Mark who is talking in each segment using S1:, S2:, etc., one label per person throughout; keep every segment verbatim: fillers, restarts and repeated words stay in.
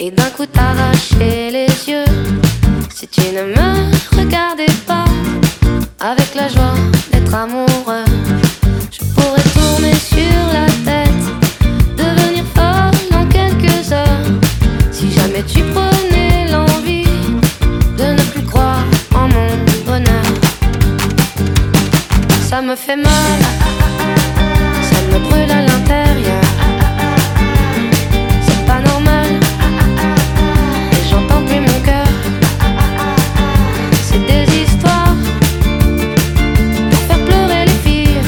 S1: et d'un coup t'arracher les yeux. Si tu ne me regardais pas avec la joie d'être amoureux, je pourrais tourner sur la tête, devenir folle en quelques heures. Si jamais tu prenais l'envie de ne plus croire en mon bonheur, ça me fait mal, ça me brûle à l'intérieur. C'est pas normal, et j'entends plus mon cœur. C'est des histoires pour faire pleurer les filles.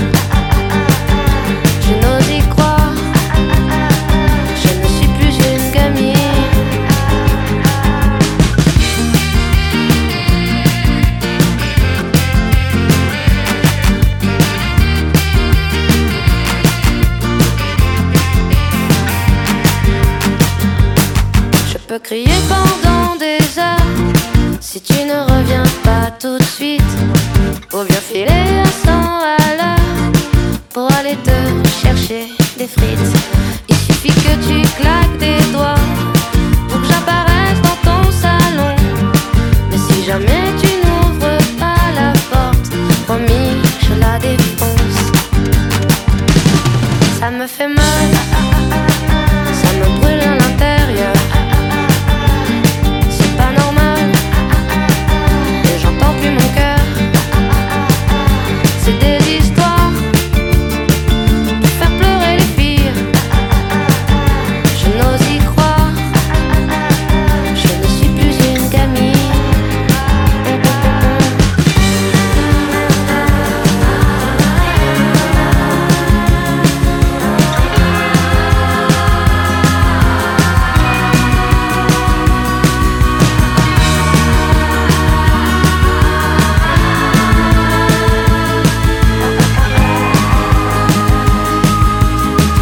S1: Je n'ose y croire, je ne suis plus une gamine. Je peux crier pendant des heures si tu ne reviens pas tout de suite, ou bien filer à cent à l'heure pour aller te chercher des frites. Il suffit que tu claques des doigts pour que j'apparaisse dans ton salon. Mais si jamais tu n'ouvres pas la porte, promis, je la défonce. Ça me fait mal, ça me brûle à l'intérieur. C'est pas normal, et j'entends plus mon cœur. C'est des histoires pour faire pleurer les filles. Je n'ose y croire, je ne suis plus une gamine.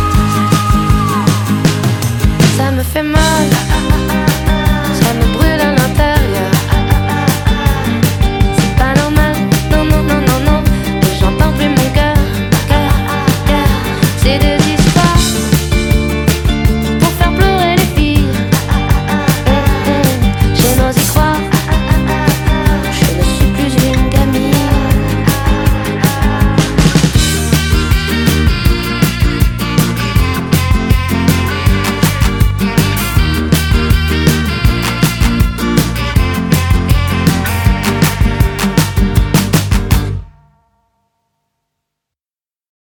S1: Ça me fait mal, ça me brûle à